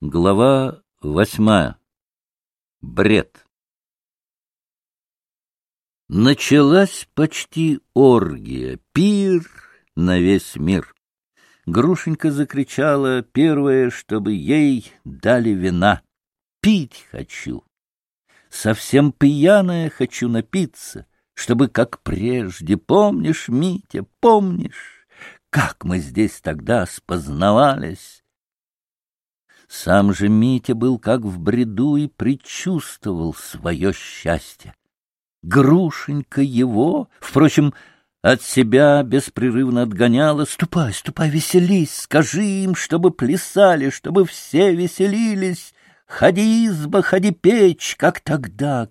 Глава 8. Бред. Началась почти оргия, пир на весь мир. Грушенька закричала первое, чтобы ей дали вина. Пить хочу. Совсем пьяная хочу напиться, чтобы, как прежде, помнишь, Митя, помнишь, как мы здесь тогда спознавались? Сам же Митя был как в бреду и предчувствовал свое счастье. Грушенька его, впрочем, от себя беспрерывно отгоняла. Ступай, ступай, веселись, скажи им, чтобы плясали, чтобы все веселились. Ходи, изба, ходи, печь, как тогда,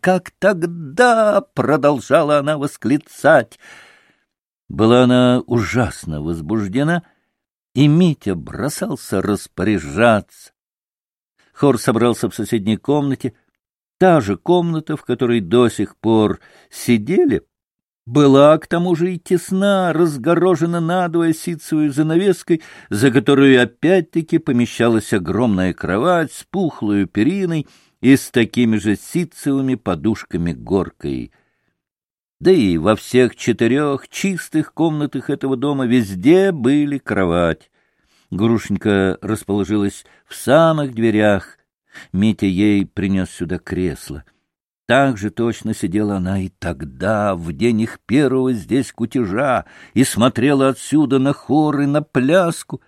продолжала она восклицать. Была она ужасно возбуждена, и Митя бросался распоряжаться. Хор собрался в соседней комнате. Та же комната, в которой до сих пор сидели, была к тому же и тесна, разгорожена надвое ситцевой занавеской, за которую опять-таки помещалась огромная кровать с пухлой периной и с такими же ситцевыми подушками-горкой. Да и во всех 4 чистых комнатах этого дома везде были кровать. Грушенька расположилась в самых дверях. Митя ей принес сюда кресло. Так же точно сидела она и тогда, в день их первого здесь кутежа, и смотрела отсюда на хор и на пляску.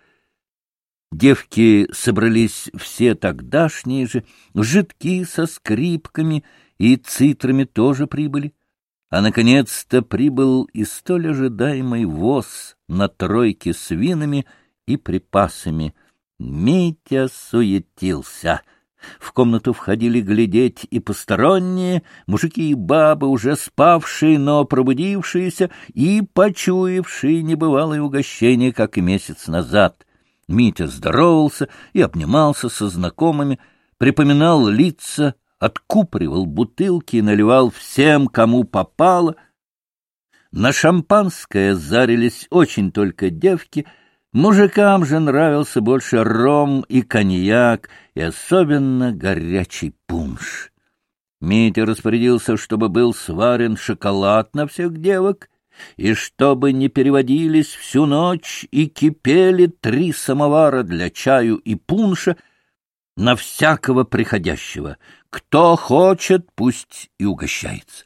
Девки собрались все тогдашние же, жидки со скрипками и цитрами тоже прибыли. А наконец-то прибыл и столь ожидаемый воз на тройке с винами и припасами. Митя суетился. В комнату входили глядеть и посторонние, мужики и бабы, уже спавшие, но пробудившиеся и почуявшие небывалое угощение, как и месяц назад. Митя здоровался и обнимался со знакомыми, припоминал лица, откупоривал бутылки и наливал всем, кому попало. На шампанское зарились очень только девки. Мужикам же нравился больше ром и коньяк, и особенно горячий пунш. Митя распорядился, чтобы был сварен шоколад на всех девок, и чтобы не переводились всю ночь и кипели 3 самовара для чаю и пунша на всякого приходящего. Кто хочет, пусть и угощается.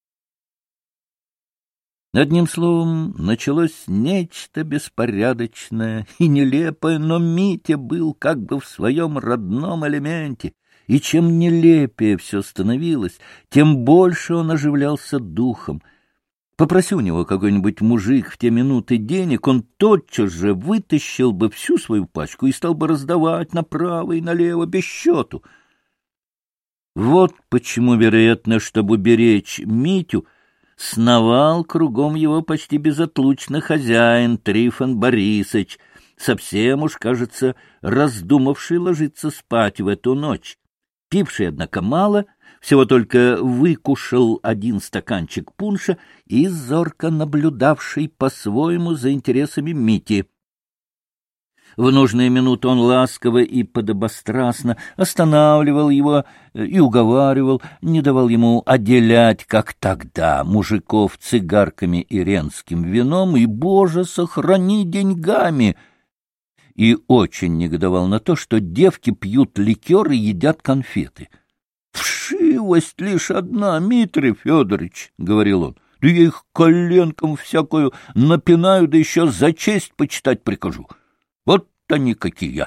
Одним словом, началось нечто беспорядочное и нелепое, но Митя был как бы в своем родном элементе, и чем нелепее все становилось, тем больше он оживлялся духом. Попроси у него какой-нибудь мужик в те минуты денег, он тотчас же вытащил бы всю свою пачку и стал бы раздавать направо и налево без счету. Вот почему, вероятно, чтобы беречь Митю, сновал кругом его почти безотлучно хозяин Трифон Борисыч, совсем уж, кажется, раздумавший ложиться спать в эту ночь, пивший, однако, мало, всего только выкушал 1 стаканчик пунша и зорко наблюдавший по-своему за интересами Мити. В нужные минуты он ласково и подобострастно останавливал его и уговаривал, не давал ему отделять, как тогда, мужиков цигарками и ренским вином и, Боже, сохрани, деньгами, и очень негодовал на то, что девки пьют ликер и едят конфеты. — Вшивость лишь одна, Митрий Федорович, — говорил он, — да я их коленком всякую напинаю, да еще за честь почитать прикажу. Вот они какие!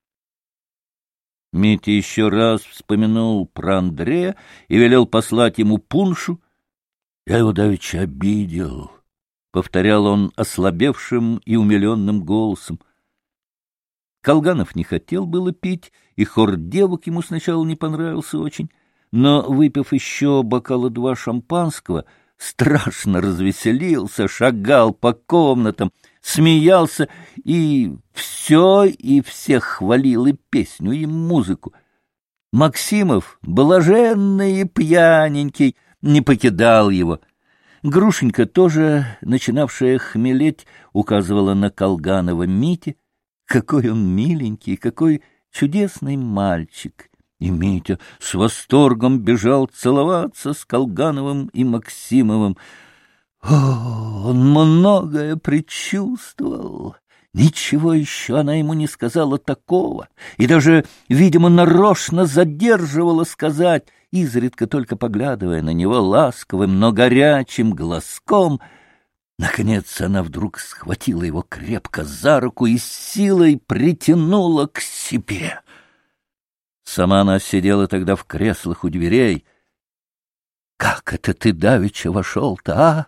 Митя еще раз вспомянул про Андрея и велел послать ему пуншу. — Я его давеча обидел, — повторял он ослабевшим и умиленным голосом. Колганов не хотел было пить, и хор девок ему сначала не понравился очень, но, выпив еще бокала 2 шампанского, страшно развеселился, шагал по комнатам, смеялся и всех хвалил, и песню, и музыку. Максимов, блаженный и пьяненький, не покидал его. Грушенька, тоже начинавшая хмелеть, указывала на Колганова Мите. Какой он миленький, какой чудесный мальчик. И Митя с восторгом бежал целоваться с Колгановым и Максимовым. О, он многое предчувствовал. Ничего еще она ему не сказала такого, и даже, видимо, нарочно задерживала сказать, изредка только поглядывая на него ласковым, но горячим глазком. Наконец она вдруг схватила его крепко за руку и с силой притянула к себе. Сама она сидела тогда в креслах у дверей. — Как это ты давеча вошел-то, а?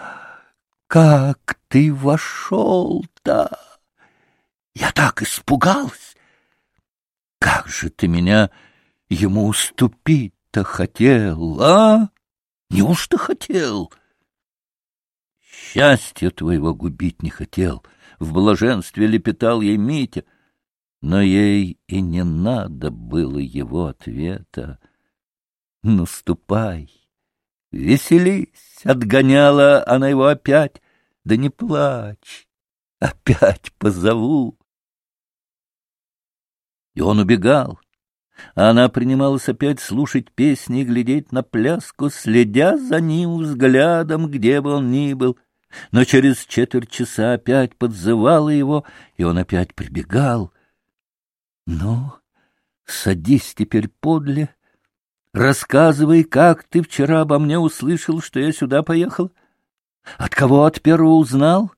Как ты вошел-то? Я так испугалась. Как же ты меня ему уступить-то хотел, а? Неужто хотел? Счастья твоего губить не хотел. В блаженстве лепетал ей Митя. Но ей и не надо было его ответа. Ну, ступай, веселись, отгоняла она его опять. Да не плачь, опять позову. И он убегал, а она принималась опять слушать песни и глядеть на пляску, следя за ним взглядом, где бы он ни был. Но через четверть часа опять подзывала его, и он опять прибегал. Ну, садись теперь подле, рассказывай, как ты вчера обо мне услышал, что я сюда поехал. От кого от первого узнал?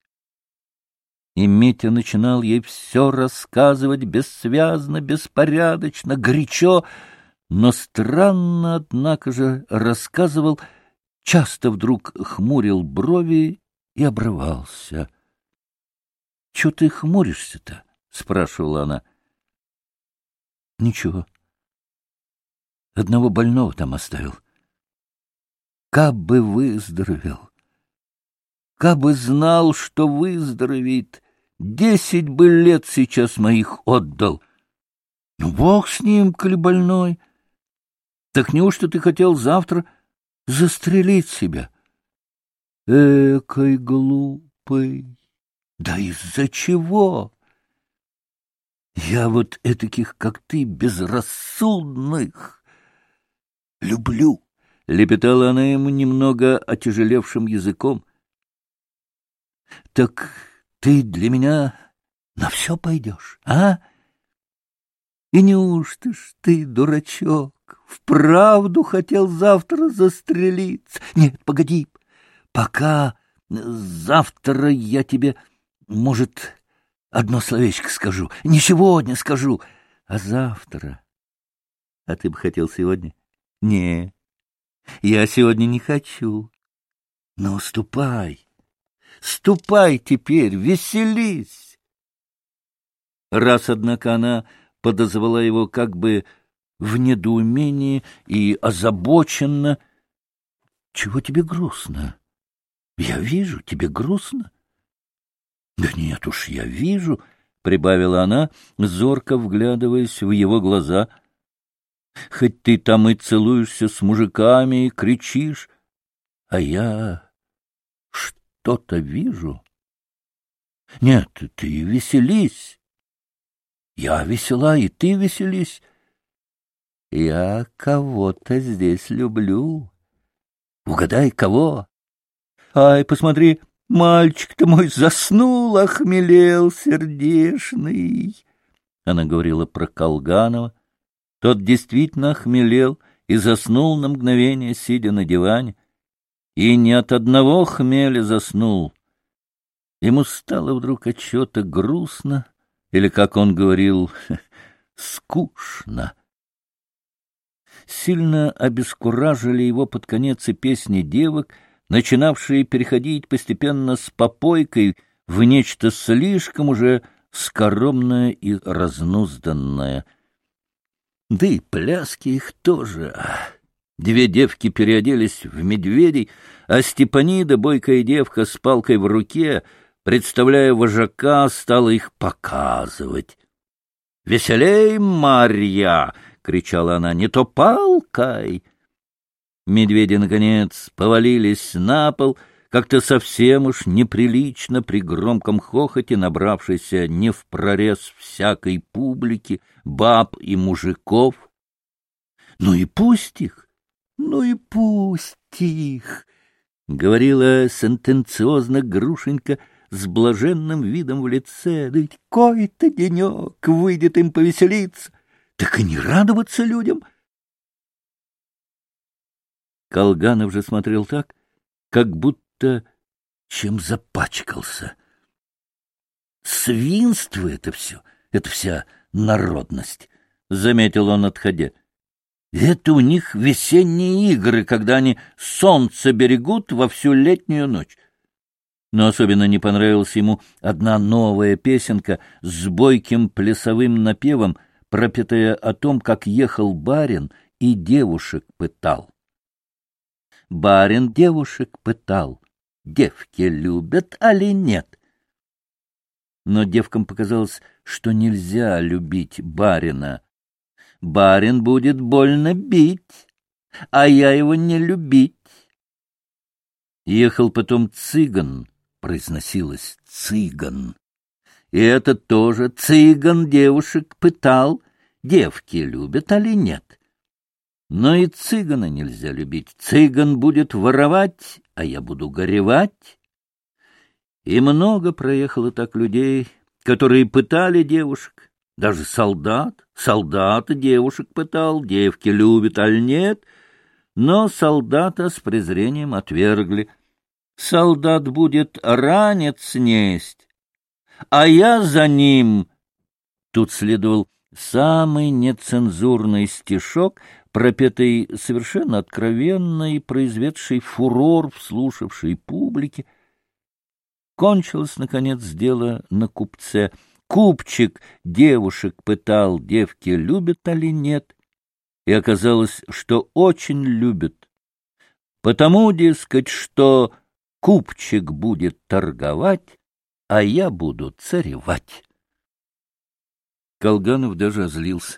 И Митя начинал ей все рассказывать бессвязно, беспорядочно, горячо, но странно, однако же, рассказывал, часто вдруг хмурил брови и обрывался. — Чего ты хмуришься-то? — спрашивала она. — Ничего. Одного больного там оставил. Кабы выздоровел, кабы знал, что выздоровеет, 10 бы лет сейчас моих отдал. Ну, бог с ним, коли больной. Так неужто ты хотел завтра застрелить себя? Экой глупый! Да из-за чего? Я вот этаких, как ты, безрассудных, люблю, — лепетала она ему немного отяжелевшим языком. — Так ты для меня на все пойдешь, а? И неужто ж ты, дурачок, вправду хотел завтра застрелиться? Нет, погоди, пока завтра я тебе, может, одно словечко скажу. Не сегодня скажу, а завтра. А ты бы хотел сегодня? Не, я сегодня не хочу. Но ступай, ступай теперь, веселись. Раз, однако, она подозвала его как бы в недоумении и озабоченно. — Чего тебе грустно? Я вижу, тебе грустно. — Да нет уж, я вижу, — прибавила она, зорко вглядываясь в его глаза. — Хоть ты там и целуешься с мужиками и кричишь, а я что-то вижу. Нет, ты веселись. Я весела, и ты веселись. Я кого-то здесь люблю. Угадай, кого? Ай, посмотри, мальчик-то мой заснул, охмелел сердешный. Она говорила про Колганова. Тот действительно охмелел и заснул на мгновение, сидя на диване. И не от одного хмеля заснул. Ему стало вдруг отчего-то грустно, или, как он говорил, скучно. Сильно обескуражили его под конец и песни девок, начинавшие переходить постепенно с попойкой в нечто слишком уже скоромное и разнузданное. Да и пляски их тоже. Две девки переоделись в медведей, а Степанида, бойкая девка с палкой в руке, представляя вожака, стала их показывать. — Веселей, Марья! — кричала она. — Не то палкой! Медведи, наконец, повалились на пол, как-то совсем уж неприлично при громком хохоте, набравшейся не впрорез всякой публики, баб и мужиков. «Ну и пусть их! Ну и пусть их!» — говорила сентенциозно Грушенька с блаженным видом в лице. «Да ведь кой-то денек выйдет им повеселиться, так и не радоваться людям!» Колганов же смотрел так, как будто чем запачкался. «Свинство это все, это вся народность», — заметил он, отходя. «Это у них весенние игры, когда они солнце берегут во всю летнюю ночь». Но особенно не понравилась ему одна новая песенка с бойким плясовым напевом, пропетая о том, как ехал барин и девушек пытал. Барин девушек пытал, девки любят, али нет. Но девкам показалось, что нельзя любить барина. Барин будет больно бить, а я его не любить. Ехал потом цыган, произносилось цыган. И это тоже цыган девушек пытал, девки любят, али нет. Но и цыгана нельзя любить. Цыган будет воровать, а я буду горевать. И много проехало так людей, которые пытали девушек. Даже солдат девушек пытал, девки любят, аль нет. Но солдата с презрением отвергли. Солдат будет ранец несть, а я за ним. Тут следовал самый нецензурный стишок, пропетый совершенно откровенно и произведший фурор в слушавшей публике. Кончилось, наконец, дело на купце. Купчик девушек пытал, девки любят али нет, и оказалось, что очень любят. Потому, дескать, что купчик будет торговать, а я буду царевать. Колганов даже озлился.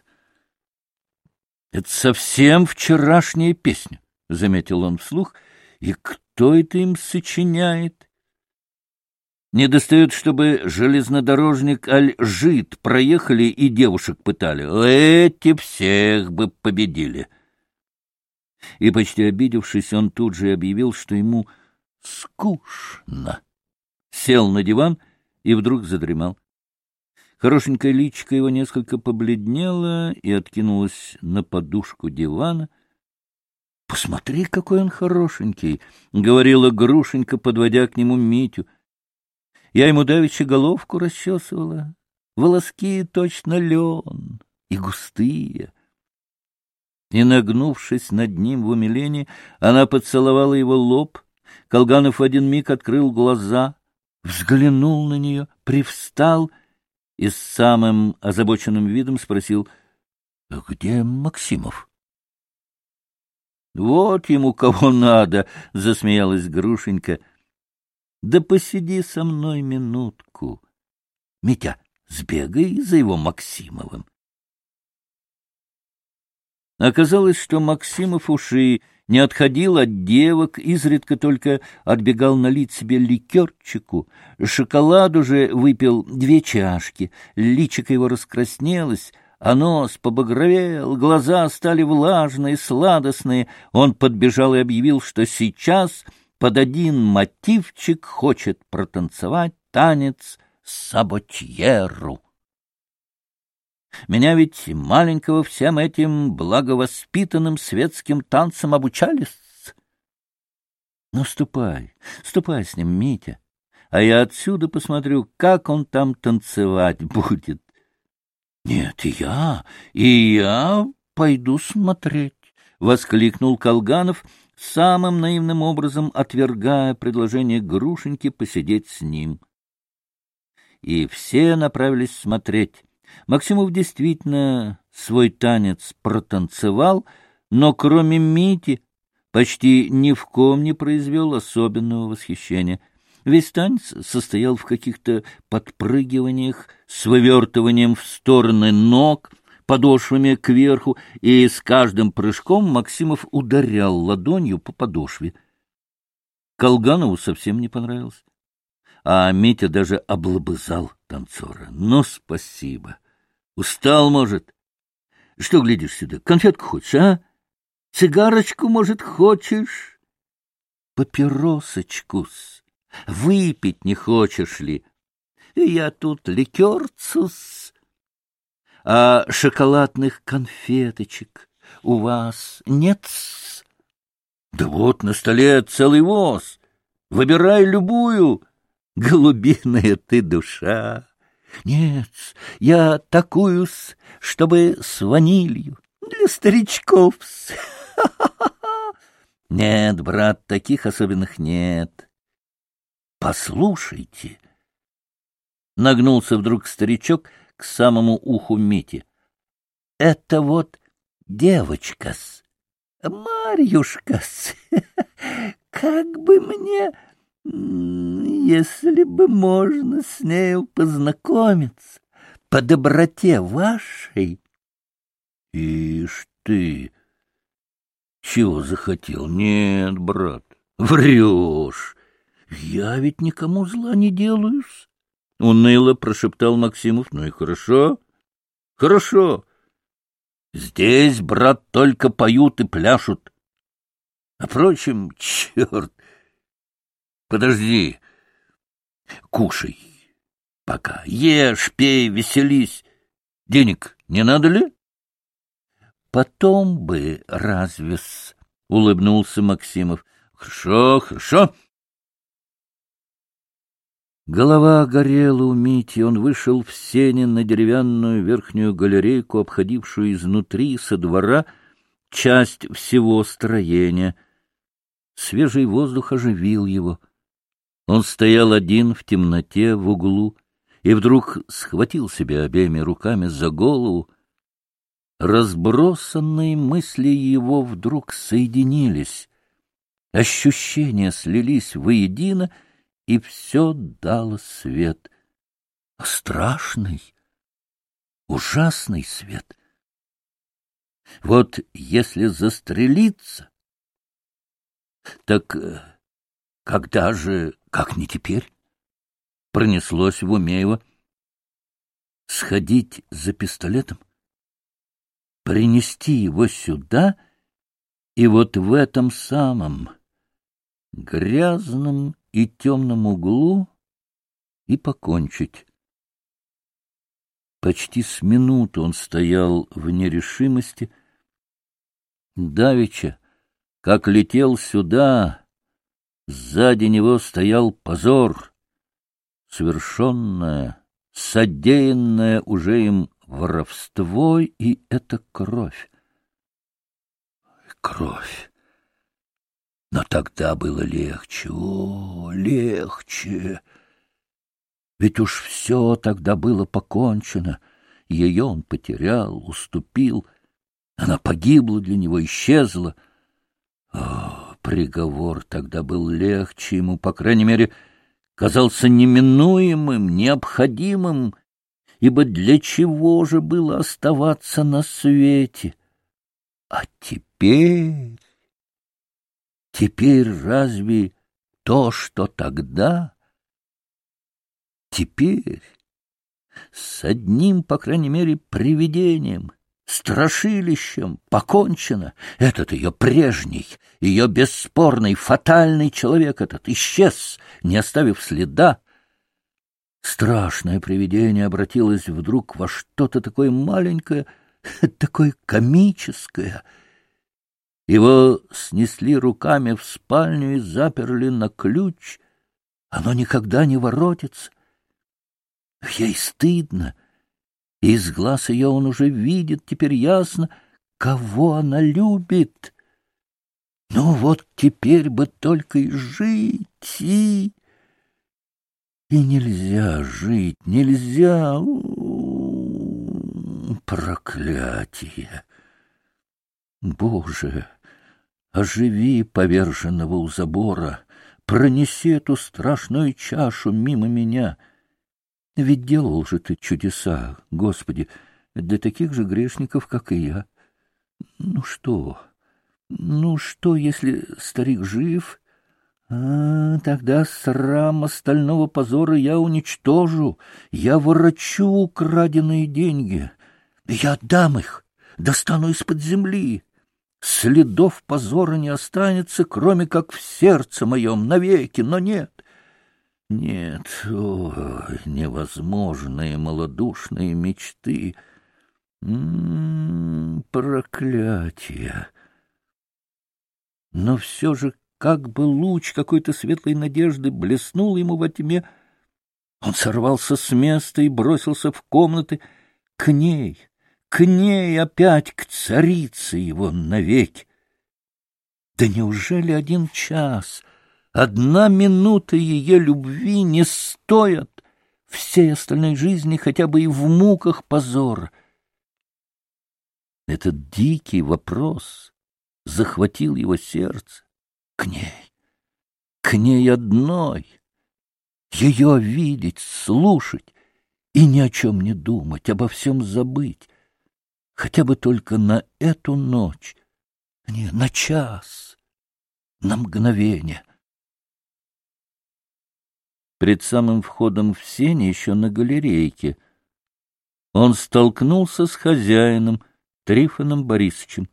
— Это совсем вчерашняя песня, — заметил он вслух, — и кто это им сочиняет? Недостает, чтобы железнодорожник аль жид проехали и девушек пытали. Эти всех бы победили. И, почти обидевшись, он тут же объявил, что ему скучно. Сел на диван и вдруг задремал. Хорошенькое личико его несколько побледнело и откинулось на подушку дивана. — Посмотри, какой он хорошенький! — говорила Грушенька, подводя к нему Митю. Я ему давеча головку расчесывала. Волоски точно лен и густые. И, нагнувшись над ним в умилении, она поцеловала его лоб. Колганов в один миг открыл глаза, взглянул на нее, привстал и с самым озабоченным видом спросил: — Где Максимов? — Вот ему кого надо, — засмеялась Грушенька. — Да посиди со мной минутку. Митя, сбегай за его Максимовым. Оказалось, что Максимов уж и не отходил от девок, изредка только отбегал налить себе ликерчику. Шоколаду же выпил 2 чашки, личико его раскраснелось, а нос побагровел, глаза стали влажные, сладостные. Он подбежал и объявил, что сейчас под один мотивчик хочет протанцевать танец саботьеру. Меня ведь маленького всем этим благовоспитанным светским танцам обучались. Ну, ступай с ним, Митя, а я отсюда посмотрю, как он там танцевать будет. Нет, и я пойду смотреть, — воскликнул Колганов, самым наивным образом отвергая предложение Грушеньки посидеть с ним. И все направились смотреть. Максимов действительно свой танец протанцевал, но кроме Мити почти ни в ком не произвел особенного восхищения. Весь танец состоял в каких-то подпрыгиваниях с вывертыванием в стороны ног, подошвами кверху, и с каждым прыжком Максимов ударял ладонью по подошве. Колганову совсем не понравилось. А Митя даже облобызал танцора. Ну, спасибо. Устал, может? Что глядишь сюда? Конфетку хочешь, а? Цигарочку, может, хочешь? Папиросочку-с. Выпить не хочешь ли? Я тут ликерцус. А шоколадных конфеточек у вас нет-с? Да вот на столе целый воз. Выбирай любую. Голубиная ты душа. Нет, я такую-с, чтобы с ванилью, для старичков-с. Нет, брат, таких особенных нет. Послушайте. Нагнулся вдруг старичок к самому уху Мити. Это вот девочка-с, Марьюшка-с. Как бы мне, если бы можно с нею познакомиться, по доброте вашей. Ишь ты, чего захотел? Нет, брат, врешь. Я ведь никому зла не делаю-с. Уныло прошептал Максимов. Ну и хорошо, хорошо. Здесь, брат, только поют и пляшут. А впрочем, черт. Подожди, кушай пока. Ешь, пей, веселись. Денег не надо ли? Потом бы разве-с, улыбнулся Максимов. Хорошо, хорошо. Голова горела у Мити, он вышел в сени на деревянную верхнюю галерейку, обходившую изнутри со двора часть всего строения. Свежий воздух оживил его. Он стоял один в темноте в углу и вдруг схватил себя обеими руками за голову. Разбросанные мысли его вдруг соединились, ощущения слились воедино, и все дало свет. Страшный, ужасный свет. Вот если застрелиться, так когда же, как не теперь? Пронеслось в уме его. Сходить за пистолетом, принести его сюда, и вот в этом самом грязном и темном углу и покончить. Почти с минуту он стоял в нерешимости. Давеча, как летел сюда, сзади него стоял позор, совершенное, содеянное уже им воровство, и это кровь. Кровь. Но тогда было легче, о, легче. Ведь уж все тогда было покончено. Ее он потерял, уступил. Она погибла для него, исчезла. О, приговор тогда был легче ему, по крайней мере, казался неминуемым, необходимым, ибо для чего же было оставаться на свете? А теперь... Теперь разве то, что тогда? Теперь с одним, по крайней мере, привидением, страшилищем покончено. Этот ее прежний, ее бесспорный, фатальный человек этот исчез, не оставив следа. Страшное привидение обратилось вдруг во что-то такое маленькое, такое комическое. Его снесли руками в спальню и заперли на ключ. Оно никогда не воротится. Ей стыдно, и из глаз ее он уже видит теперь ясно, кого она любит. Ну вот теперь бы только и жить, и нельзя жить, нельзя. Проклятие! Боже, оживи поверженного у забора, пронеси эту страшную чашу мимо меня. Ведь делал же ты чудеса, Господи, для таких же грешников, как и я. Ну что, если старик жив, Тогда срам остального позора я уничтожу, я ворочу украденные деньги, я отдам их, достану из-под земли. Следов позора не останется, кроме как в сердце моем навеки, но нет. Нет, ой, невозможные малодушные мечты. Проклятие! Но все же, как бы луч какой-то светлой надежды блеснул ему во тьме, он сорвался с места и бросился в комнаты к ней опять, к царице его навеки. Да неужели 1 час, 1 минута ее любви не стоят всей остальной жизни хотя бы и в муках позора? Этот дикий вопрос захватил его сердце. К ней одной, ее видеть, слушать и ни о чем не думать, обо всем забыть, хотя бы только на эту ночь, не, на час, на мгновение. Пред самым входом в сени, еще на галерейке, он столкнулся с хозяином, Трифоном Борисовичем.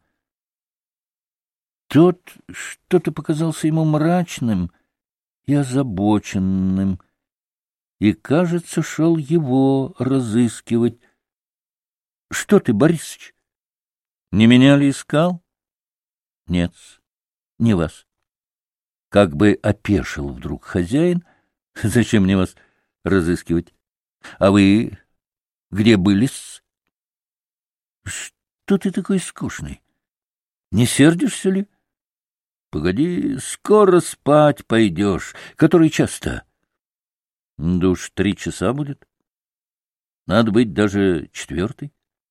Тот что-то показался ему мрачным и озабоченным, и, кажется, шел его разыскивать. — Что ты, Борисыч? Не меня ли искал? — Нет, не вас. Как бы опешил вдруг хозяин. — Зачем мне вас разыскивать? А вы где были-с? — Что ты такой скучный? Не сердишься ли? — Погоди, скоро спать пойдешь. Который час-то? — Да уж 3 часа будет. Надо быть даже 4.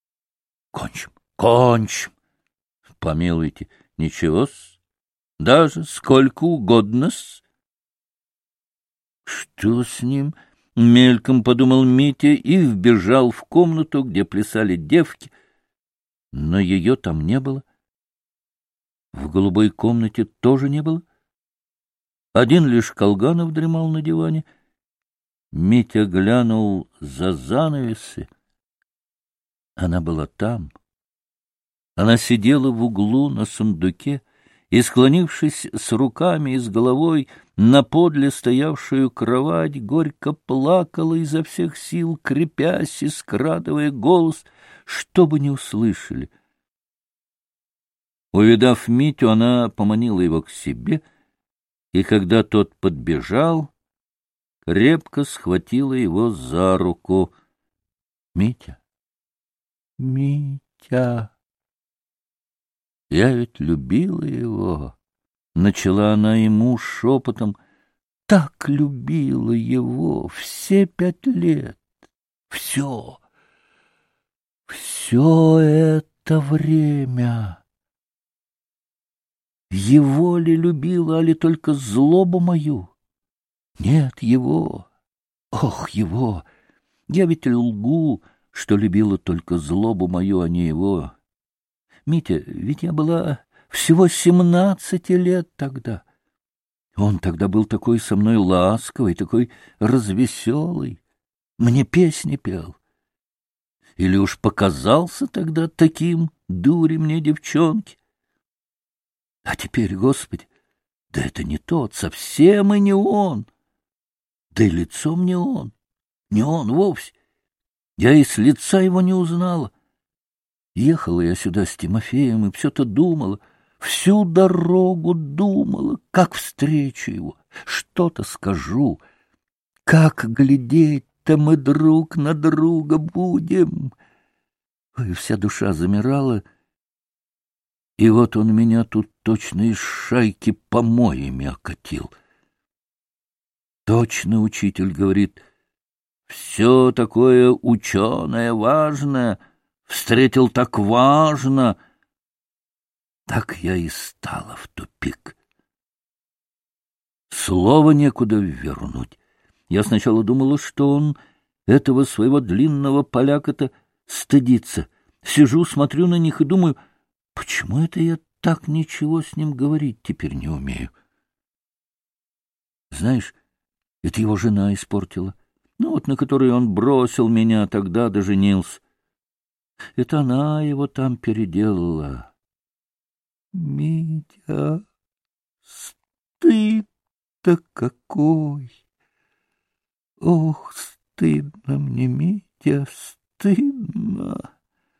Кончим. Помилуйте, ничего-с, даже сколько угодно-с. Что с ним? Мельком подумал Митя и вбежал в комнату, где плясали девки, но ее там не было. В голубой комнате тоже не было. Один лишь Колганов дремал на диване. Митя глянул за занавесы. Она была там. Она сидела в углу на сундуке и, склонившись с руками и с головой на подле стоявшую кровать, горько плакала изо всех сил, крепясь и скрадывая голос, чтобы не услышали. Увидав Митю, она поманила его к себе, и когда тот подбежал, крепко схватила его за руку. — Митя! Митя! Я ведь любила его, — начала она ему шепотом, — так любила его все 5 лет. Все это время. Его ли любила, али только злобу мою? Нет, его. Ох, его! Я ведь лгу, что любила только злобу мою, а не его. Митя, ведь я была всего 17 лет тогда. Он тогда был такой со мной ласковый, такой развеселый. Мне песни пел. Или уж показался тогда таким, дури мне, девчонки. А теперь, Господи, да это не тот, совсем и не он. Да и лицом не он вовсе. Я и с лица его не узнала. Ехала я сюда с Тимофеем и все-то думала, всю дорогу думала, как встречу его, что-то скажу, как глядеть-то мы друг на друга будем. Ой, вся душа замирала, и вот он меня тут точно из шайки помоями окатил. Точно учитель говорит, все такое ученое, важное — встретил так важно. Так я и стала в тупик. Слова некуда вернуть. Я сначала думала, что он этого своего длинного поляка-то стыдится. Сижу, смотрю на них и думаю, почему это я так ничего с ним говорить теперь не умею? Знаешь, это его жена испортила. Ну вот, на которой он бросил меня, тогда доженился. Это она его там переделала. Митя, стыд-то какой! Ох, стыдно мне, Митя, стыдно.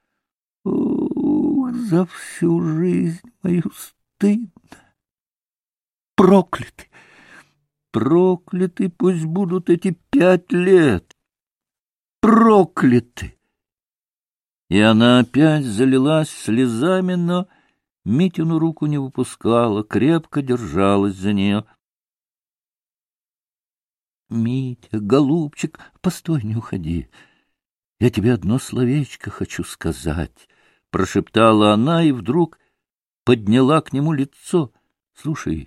Ох, за всю жизнь мою стыдно. Прокляты! Прокляты пусть будут эти 5 лет. Прокляты! И она опять залилась слезами, но Митину руку не выпускала, крепко держалась за нее. — Митя, голубчик, постой, не уходи. Я тебе одно словечко хочу сказать, — прошептала она и вдруг подняла к нему лицо. — Слушай,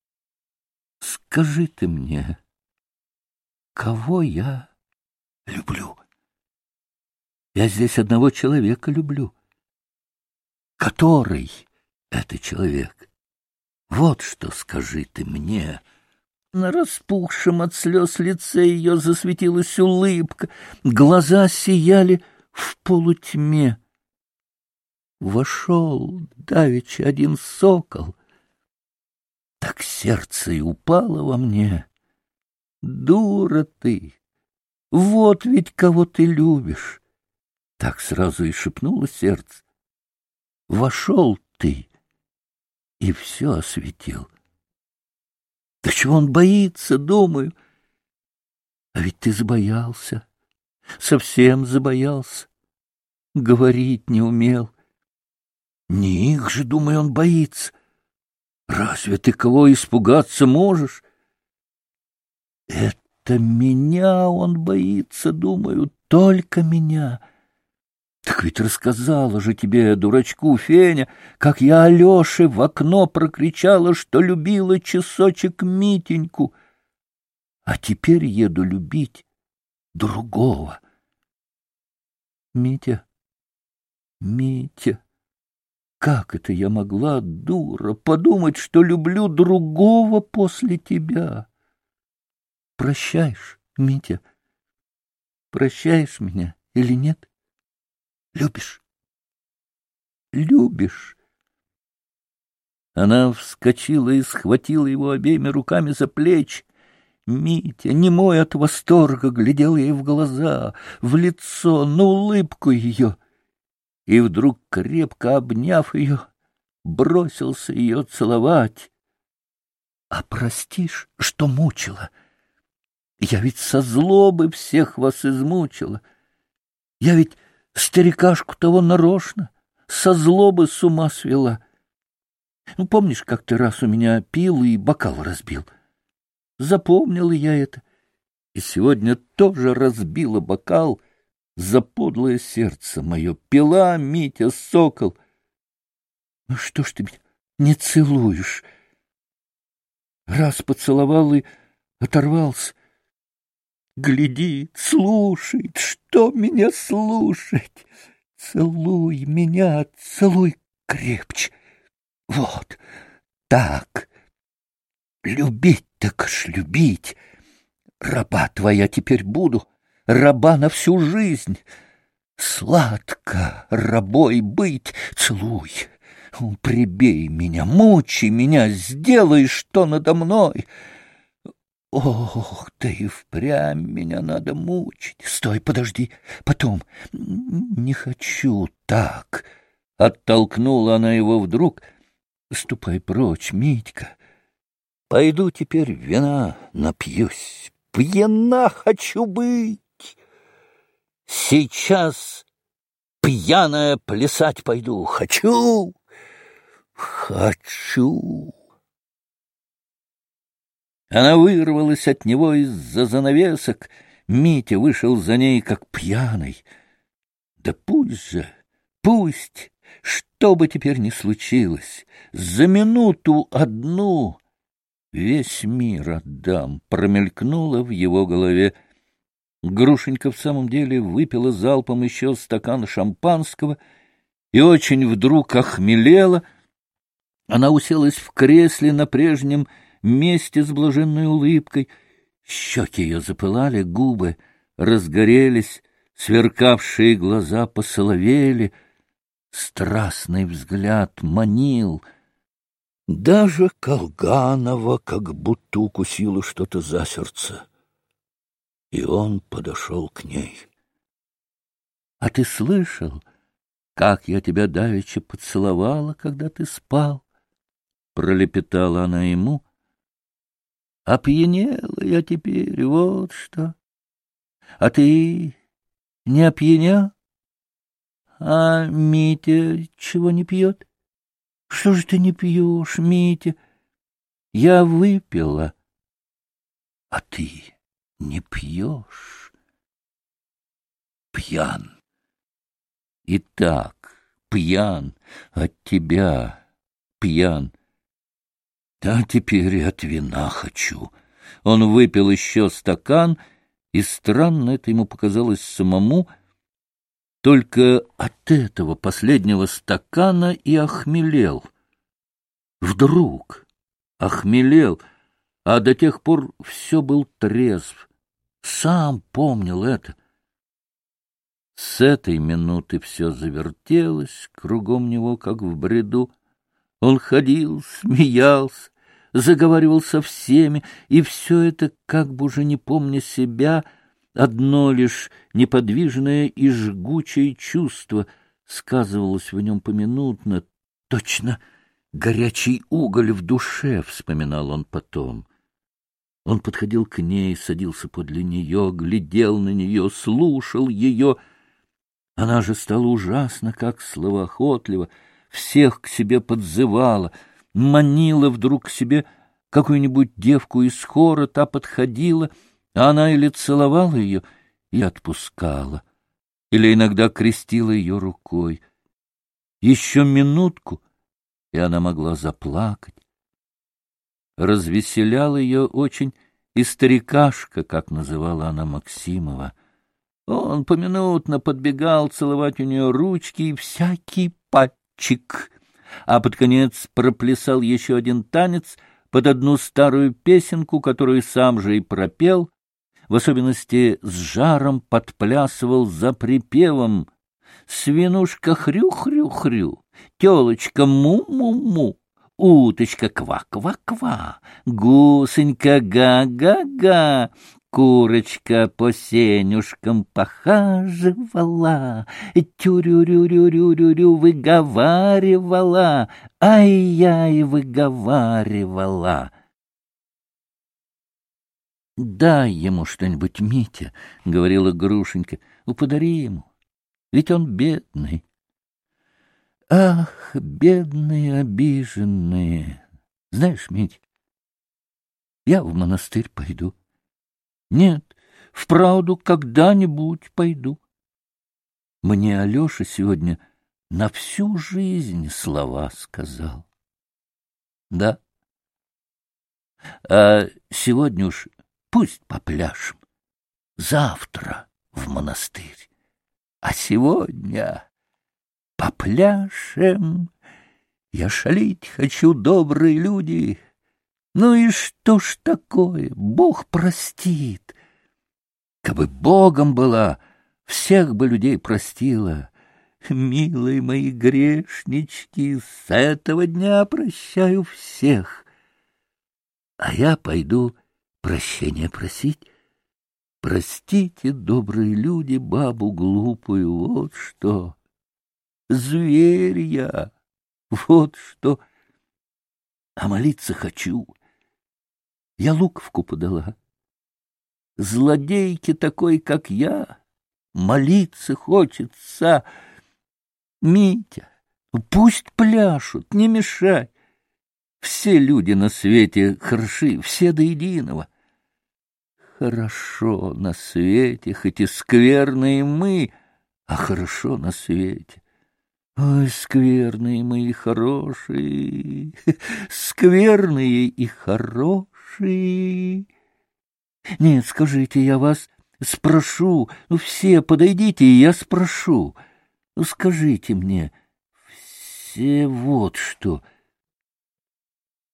скажи ты мне, кого я люблю? Я здесь одного человека люблю. Который это человек? Вот что скажи ты мне. На распухшем от слез лице ее засветилась улыбка, глаза сияли в полутьме. Вошел давеча один сокол, так сердце и упало во мне. Дура ты! Вот ведь кого ты любишь! Так сразу и шепнуло сердце. Вошел ты и все осветил. Да чего он боится, думаю? А ведь ты забоялся, совсем забоялся, говорить не умел. Не их же, думаю, он боится. Разве ты кого испугаться можешь? Это меня он боится, думаю, только меня. Так ведь рассказала же тебе, дурачку Феня, как я Алёше в окно прокричала, что любила часочек Митеньку. А теперь еду любить другого. Митя, Митя, как это я могла, дура, подумать, что люблю другого после тебя? Прощаешь, Митя? Прощаешь меня или нет? Любишь? Любишь? Она вскочила и схватила его обеими руками за плечи. Митя, немой от восторга, глядел ей в глаза, в лицо, на улыбку ее, и вдруг, крепко обняв ее, бросился ее целовать. А простишь, что мучила? Я ведь со злобы всех вас измучила. Я ведь старикашку того нарочно, со злобы с ума свела. Ну, помнишь, как ты раз у меня пил и бокал разбил? Запомнила я это, и сегодня тоже разбила бокал за подлое сердце мое. Пила, Митя, сокол. Ну что ж ты меня не целуешь? Раз поцеловал и оторвался. Гляди, слушает, что меня слушать? Целуй меня, целуй крепче. Вот так. Любить так аж любить. Раба твоя теперь буду, раба на всю жизнь. Сладко рабой быть, целуй. Прибей меня, мучи меня, сделай, что надо мной. Ох, да и впрямь меня надо мучить. Стой, подожди, потом. Не хочу так. Оттолкнула она его вдруг. Ступай прочь, Митька. Пойду теперь вина напьюсь. Пьяна хочу быть. Сейчас пьяная плясать пойду. Хочу. Она вырвалась от него из-за занавесок. Митя вышел за ней, как пьяный. Да пусть же, пусть, что бы теперь ни случилось, за минуту одну весь мир отдам, промелькнуло в его голове. Грушенька в самом деле выпила залпом еще стакан шампанского и очень вдруг охмелела. Она уселась в кресле на прежнем вместе с блаженной улыбкой. Щеки ее запылали, губы разгорелись, сверкавшие глаза посоловели, страстный взгляд манил. Даже Колганова как будто укусило что-то за сердце, и он подошел к ней. — А ты слышал, как я тебя давеча поцеловала, когда ты спал? — пролепетала она ему. — Опьянела я теперь, вот что. А ты не опьянял? А Митя чего не пьет? Что же ты не пьешь, Митя? Я выпила, а ты не пьешь. Пьян. Итак, пьян от тебя, пьян. А теперь и от вина хочу. Он выпил еще стакан, и странно это ему показалось самому. Только от этого последнего стакана и охмелел. Вдруг охмелел, а до тех пор все был трезв. Сам помнил это. С этой минуты все завертелось кругом него, как в бреду. Он ходил, смеялся, заговаривал со всеми, и все это, как бы уже не помня себя, одно лишь неподвижное и жгучее чувство сказывалось в нем поминутно. Точно горячий уголь в душе, вспоминал он потом. Он подходил к ней, садился подле нее, глядел на нее, слушал ее. Она же стала ужасно, как словоохотлива, всех к себе подзывала, манила вдруг к себе какую-нибудь девку из хора, та подходила, а она или целовала ее и отпускала, или иногда крестила ее рукой. Еще минутку, и она могла заплакать. Развеселял ее очень и старикашка, как называла она Максимова. Он поминутно подбегал целовать у нее ручки и всякий пальчик, а под конец проплясал еще один танец под одну старую песенку, которую сам же и пропел, в особенности с жаром подплясывал за припевом: «Свинушка хрю-хрю-хрю, телочка му-му-му, уточка ква-ква-ква, гусенька га-га-га, курочка по сенюшкам похаживала, тю-рю-рю-рю-рю-рю-рю выговаривала, ай-яй выговаривала». — Дай ему что-нибудь, Митя, — говорила Грушенька, — подари ему, ведь он бедный. Ах, бедные, обиженные! Знаешь, Митя, я в монастырь пойду. Нет, вправду, когда-нибудь пойду. Мне Алеша сегодня на всю жизнь слова сказал. Да. А сегодня уж пусть попляшем. Завтра в монастырь. А сегодня попляшем. Я шалить хочу, добрые люди. Ну и что ж такое? Бог простит. Кабы Богом была, всех бы людей простила. Милые мои грешнички, с этого дня прощаю всех. А я пойду прощения просить. Простите, добрые люди, бабу глупую, вот что. Зверь я, вот что. А молиться хочу. Я луковку подала. Злодейке такой, как я, молиться хочется. Митя, пусть пляшут, не мешай. Все люди на свете хороши, все до единого. Хорошо на свете, хоть и скверные мы, а хорошо на свете. Ой, скверные мы и хорошие, скверные и хорошие. Нет, скажите, я вас спрошу, ну все подойдите, и я спрошу. Ну скажите мне, все вот что.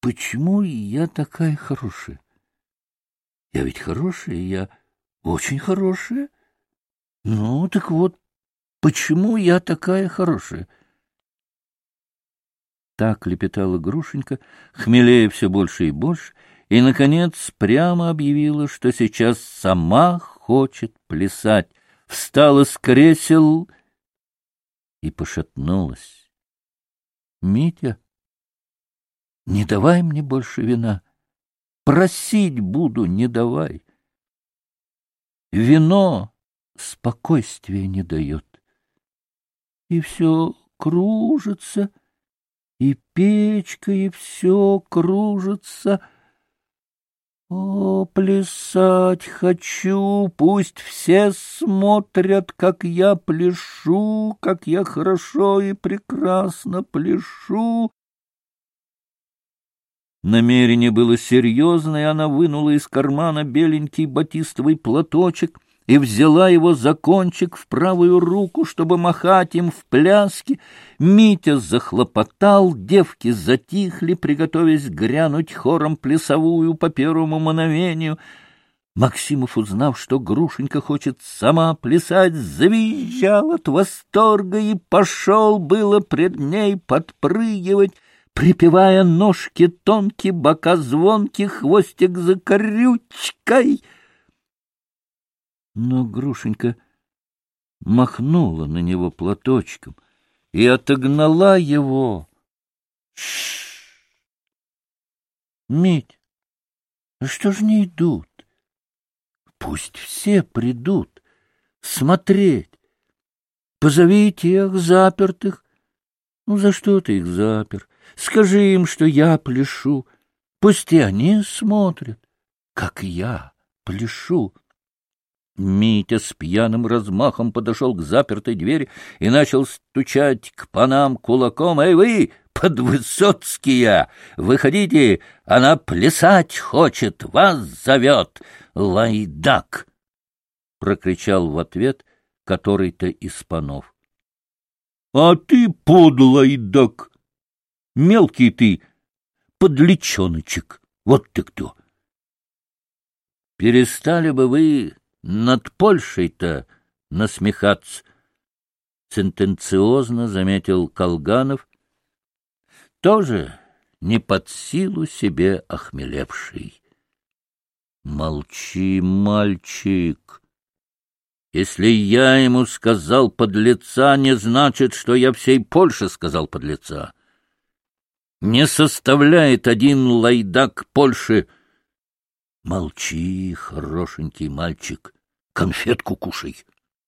почему я такая хорошая? Я ведь хорошая, я очень хорошая. Ну, так вот, почему я такая хорошая? Так лепетала Грушенька, хмелея все больше и больше, и, наконец, прямо объявила, что сейчас сама хочет плясать, встала с кресел и пошатнулась. — Митя, не давай мне больше вина. Просить буду, не давай. Вино спокойствия не дает. И все кружится, и печка, и все кружится. О, плясать хочу, пусть все смотрят, как я пляшу, как я хорошо и прекрасно пляшу. Намерение было серьезное, она вынула из кармана беленький батистовый платочек и взяла его за кончик в правую руку, чтобы махать им в пляске. Митя захлопотал, девки затихли, приготовясь грянуть хором плясовую по первому мановению. Максимов, узнав, что Грушенька хочет сама плясать, завизжал от восторга и пошел было пред ней подпрыгивать, припевая ножки тонкие, бока звонкие, хвостик за корючкой. Но Грушенька махнула на него платочком и отогнала его. — Мить, что ж не идут? Пусть все придут смотреть. Позови тех запертых. Ну, за что ты их запер? Скажи им, что я пляшу. Пусть и они смотрят, как я пляшу. Митя с пьяным размахом подошел к запертой двери и начал стучать к панам кулаком. — Эй вы, подвысоцкие, выходите, она плясать хочет, вас зовет, лайдак! — прокричал в ответ который-то из панов. — А ты, подлайдак, мелкий ты, подлечоночек, вот ты кто! Перестали бы вы над Польшей-то насмехаться, — сентенциозно заметил Колганов, тоже не под силу себе охмелевший. — Молчи, мальчик. Если я ему сказал подлеца, не значит, что я всей Польше сказал подлеца. Не составляет один лайдак Польши. Молчи, хорошенький мальчик, конфетку кушай.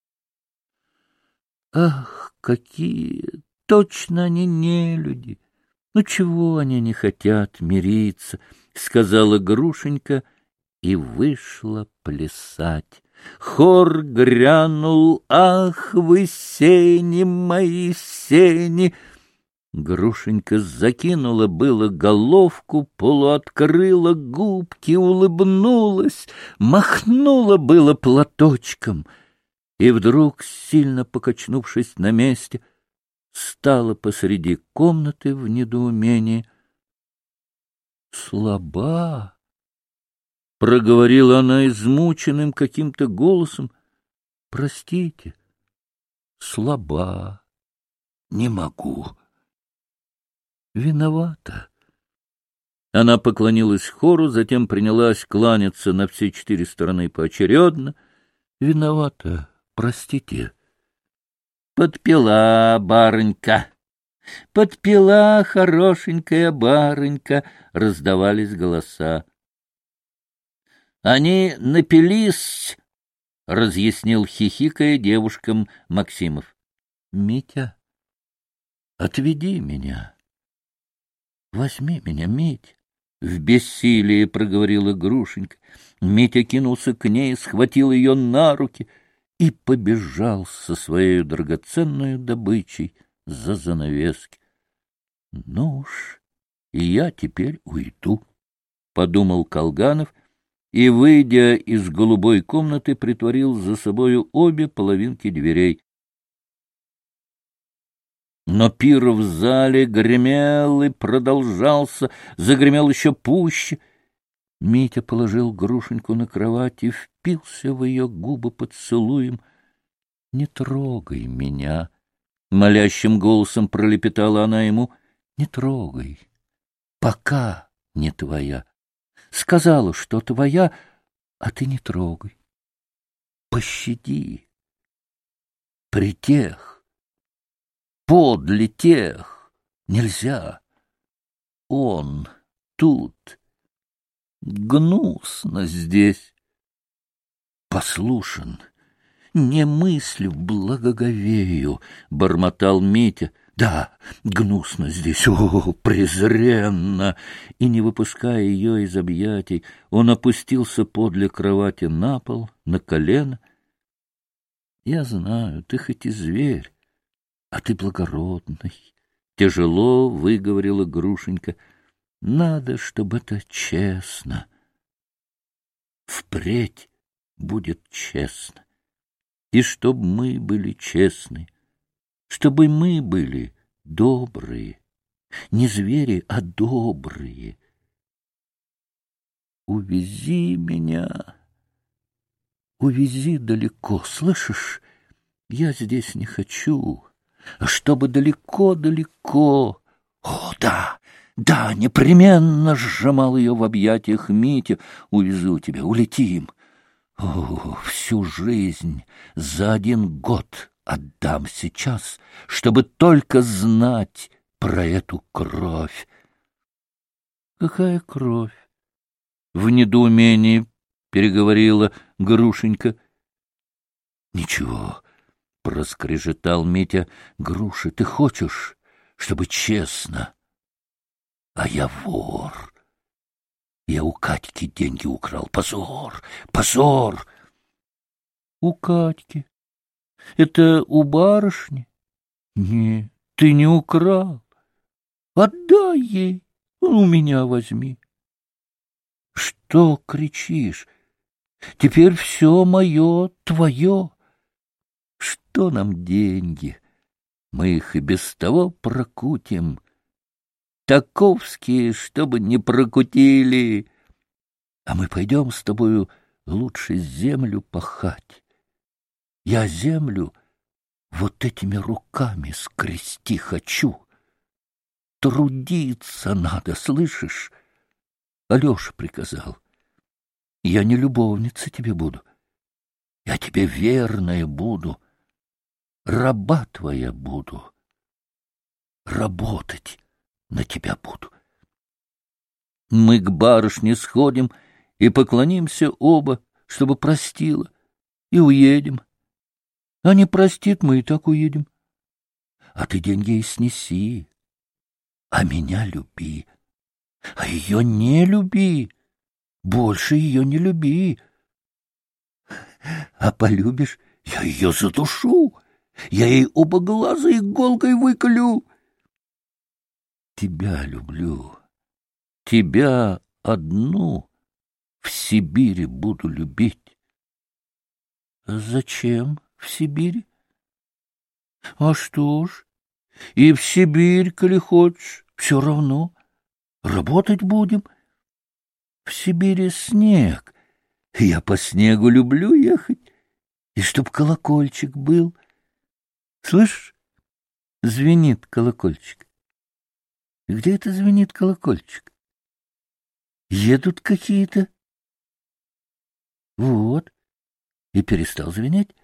Ах, какие! Точно они не люди. Ну, чего они не хотят мириться, — сказала Грушенька и вышла плясать. Хор грянул: ах, вы сени, мои сени! Грушенька закинула было головку, полуоткрыла губки, улыбнулась, махнула было платочком и вдруг, сильно покачнувшись на месте, стала посреди комнаты в недоумении. «Слаба!» — проговорила она измученным каким-то голосом. «Простите, слаба, не могу». Виновата. Она поклонилась хору, затем принялась кланяться на все 4 стороны поочередно. Виновата, простите. Подпила барынька, подпила хорошенькая барынька, раздавались голоса. Они напились, разъяснил хихикая девушкам Максимов. Митя, отведи меня. Возьми меня, Мить, — в бессилии проговорила Грушенька. Митя кинулся к ней, схватил ее на руки и побежал со своей драгоценной добычей за занавески. — Ну уж, и я теперь уйду, — подумал Колганов и, выйдя из голубой комнаты, притворил за собою обе половинки дверей. Но пир в зале гремел и продолжался, загремел еще пуще. Митя положил Грушеньку на кровать и впился в ее губы поцелуем. — Не трогай меня! — молящим голосом пролепетала она ему. — Не трогай! Пока не твоя. Сказала, что твоя, а ты не трогай. Пощади. При тех, подле тех нельзя. Он тут. Гнусно здесь. Послушен, не мыслю благоговею, — бормотал Митя. Да, гнусно здесь, о, презренно! И, не выпуская ее из объятий, он опустился подле кровати на пол, на колено. Я знаю, ты хоть и зверь, а ты благородный. Тяжело выговорила Грушенька. Надо, чтобы это честно. Впредь будет честно. И чтоб мы были честны, чтобы мы были добрые, не звери, а добрые. Увези меня, увези далеко, слышишь? Я здесь не хочу, а чтобы далеко-далеко. О, да, да, непременно, — сжимал ее в объятиях Митя. Увезу тебя, улетим. О, всю жизнь за 1 год отдам сейчас, чтобы только знать про эту кровь. Какая кровь? В недоумении переговорила Грушенька. Ничего, проскрежетал Митя. Груша, ты хочешь, чтобы честно? А я вор. Я у Катьки деньги украл. Позор! Позор! У Катьки? Это у барышни? Не, ты не украл. Отдай ей, у меня возьми. Что кричишь? Теперь все мое, твое. Что нам деньги? Мы их и без того прокутим. Таковские, чтобы не прокутили. А мы пойдем с тобою лучше землю пахать. Я землю вот этими руками скрести хочу. Трудиться надо, слышишь? Алеша приказал. Я не любовница тебе буду. Я тебе верная буду. Раба твоя буду. Работать на тебя буду. Мы к барышне сходим и поклонимся оба, чтобы простила, и уедем. А не простит, мы и так уедем. А ты деньги ей снеси, а меня люби, а ее не люби, больше ее не люби. А полюбишь, я ее задушу, я ей оба глаза иголкой выколю. Тебя люблю, тебя одну в Сибири буду любить. Зачем в Сибири? А что ж, и в Сибирь, коли хочешь, все равно. Работать будем. В Сибири снег. Я по снегу люблю ехать. И чтоб колокольчик был. Слышишь, звенит колокольчик. Где это звенит колокольчик? Едут какие-то. Вот. И перестал звенеть.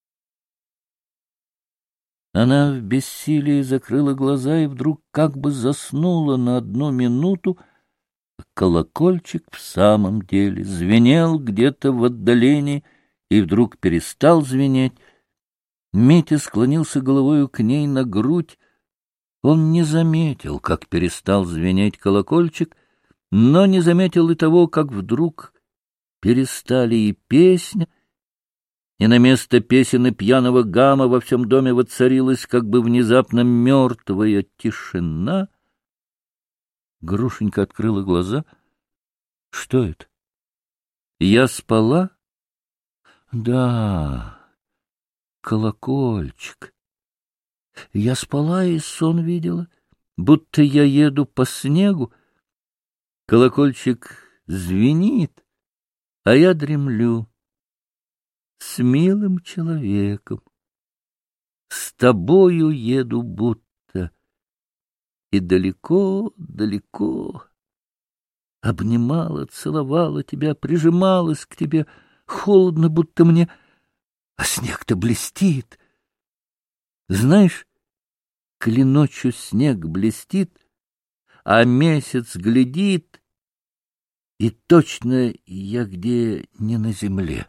Она в бессилии закрыла глаза и вдруг как бы заснула на 1 минуту. Колокольчик в самом деле звенел где-то в отдалении и вдруг перестал звенеть. Митя склонился головою к ней на грудь. Он не заметил, как перестал звенеть колокольчик, но не заметил и того, как вдруг перестали и песня, и на место песен и пьяного гама во всем доме воцарилась как бы внезапно мертвая тишина. Грушенька открыла глаза. Что это? Я спала? Да, колокольчик. Я спала и сон видела, будто я еду по снегу. Колокольчик звенит, а я дремлю с милым человеком. С тобою еду будто, и далеко-далеко. Обнимала, целовала тебя, прижималась к тебе, холодно, будто мне, а снег-то блестит. Знаешь, коли ночью снег блестит, а месяц глядит, и точно я где не на земле.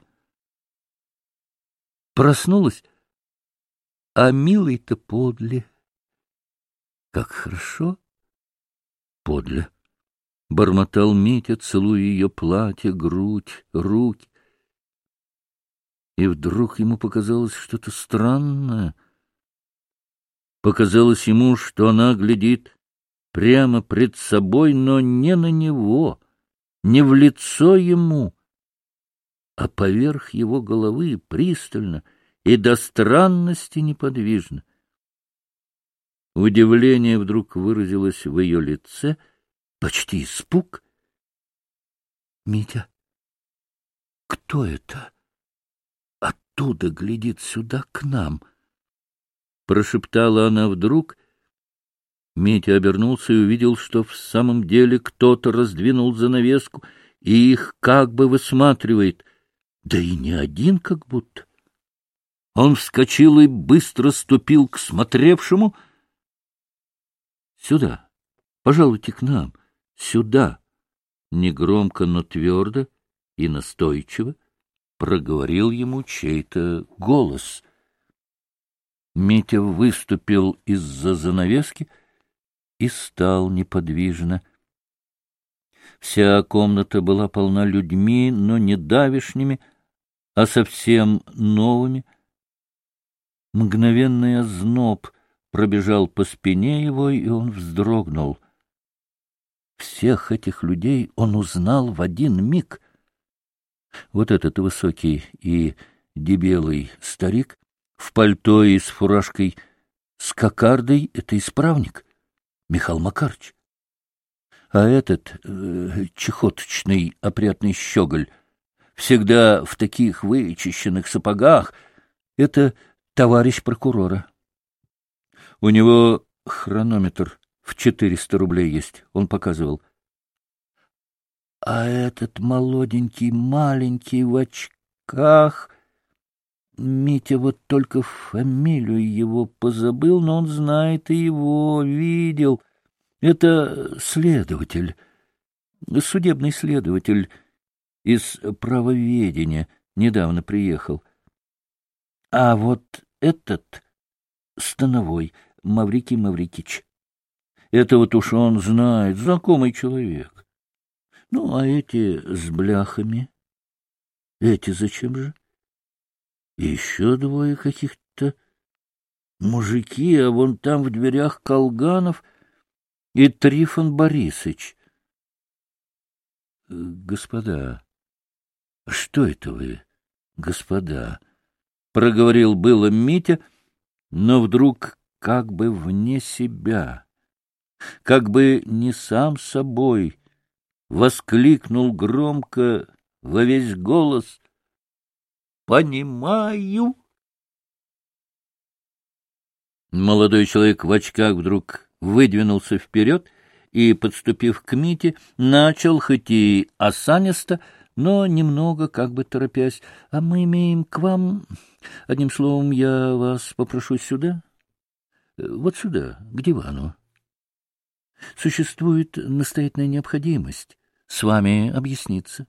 Проснулась, а милый-то подле. Как хорошо подле. Бормотал Митя, целуя ее платье, грудь, руки. И вдруг ему показалось что-то странное. Показалось ему, что она глядит прямо пред собой, но не на него, не в лицо ему, а поверх его головы пристально и до странности неподвижно. Удивление вдруг выразилось в ее лице, почти испуг. — Митя, кто это? Оттуда глядит сюда к нам, — прошептала она вдруг. Митя обернулся и увидел, что в самом деле кто-то раздвинул занавеску и их как бы высматривает, да и не один как будто. Он вскочил и быстро ступил к смотревшему. — Сюда, пожалуйте к нам, сюда, — негромко, но твердо и настойчиво проговорил ему чей-то голос. Митя выступил из-за занавески и стал неподвижно. Вся комната была полна людьми, но не давешними, а совсем новыми. Мгновенный озноб пробежал по спине его, и он вздрогнул. Всех этих людей он узнал в один миг. Вот этот высокий и дебелый старик в пальто и с фуражкой с кокардой — это исправник Михаил Макарыч. А этот чехоточный опрятный щеголь, всегда в таких вычищенных сапогах, — это товарищ прокурора. У него хронометр в 400 рублей есть, он показывал. А этот молоденький, маленький, в очках... Митя вот только фамилию его позабыл, но он знает и его, видел. Это следователь, судебный следователь из правоведения, недавно приехал. А вот этот становой, Маврикий Маврикич, это вот уж он знает, знакомый человек. Ну, а эти с бляхами? Эти зачем же? И еще двое каких-то мужики, а вон там в дверях Колганов и Трифон Борисыч. Господа, что это вы, господа? Проговорил было Митя, но вдруг как бы вне себя, как бы не сам собой, воскликнул громко во весь голос: «Понимаю!» Молодой человек в очках вдруг выдвинулся вперед и, подступив к Мите, начал, хоть и осанисто, но немного как бы торопясь: «А мы имеем к вам... Одним словом, я вас попрошу сюда, вот сюда, к дивану. Существует настоятельная необходимость с вами объясниться».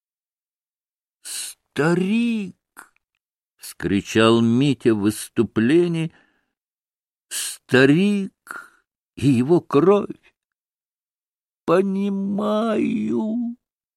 «Старик!» — вскричал Митя в выступлении. «Старик и его кровь! Понимаю!»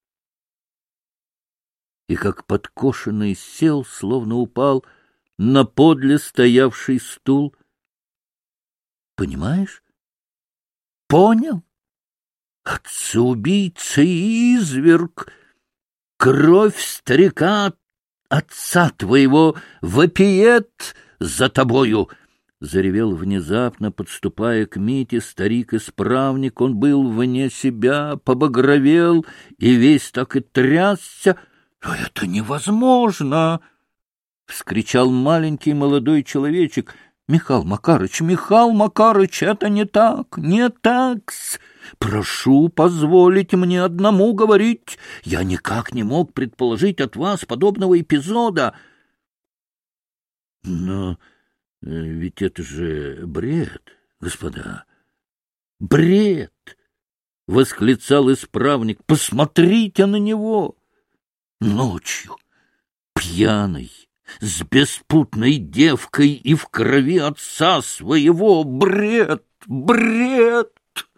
И как подкошенный сел, словно упал на подле стоявший стул. «Понимаешь? Понял? Отца-убийца и изверг! Кровь старика отца твоего вопиет за тобою! Заревел внезапно, подступая к Мите, старик-исправник. Он был вне себя, побагровел и весь так и трясся. — Но это невозможно! — вскричал маленький молодой человечек. — Михаил Макарыч, это не так, не так-с! Прошу позволить мне одному говорить. Я никак не мог предположить от вас подобного эпизода. — Но... ведь это же бред, господа. Бред! — восклицал исправник. — Посмотрите на него! Ночью, пьяный, с беспутной девкой и в крови отца своего. Бред! Бред!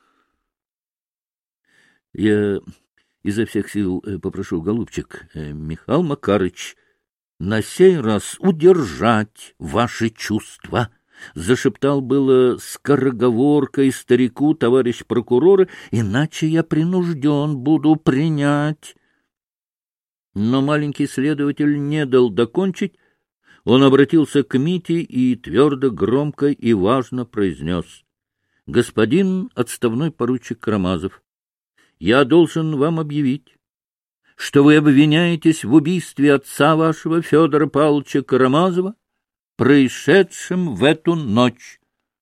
Я изо всех сил попрошу, голубчик, Михаил Макарыч, на сей раз удержать ваши чувства, — зашептал было скороговоркой старику товарищ прокурора, — иначе я принужден буду принять. Но маленький следователь не дал докончить. Он обратился к Мите и твердо, громко и важно произнес: — Господин отставной поручик Карамазов, я должен вам объявить, что вы обвиняетесь в убийстве отца вашего, Федора Павловича Карамазова, происшедшем в эту ночь.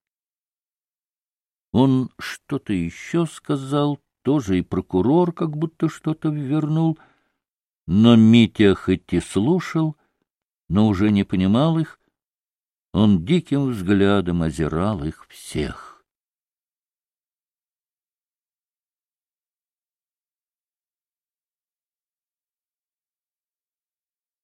Он что-то еще сказал, тоже и прокурор как будто что-то ввернул, но Митя хоть и слушал, но уже не понимал их, он диким взглядом озирал их всех.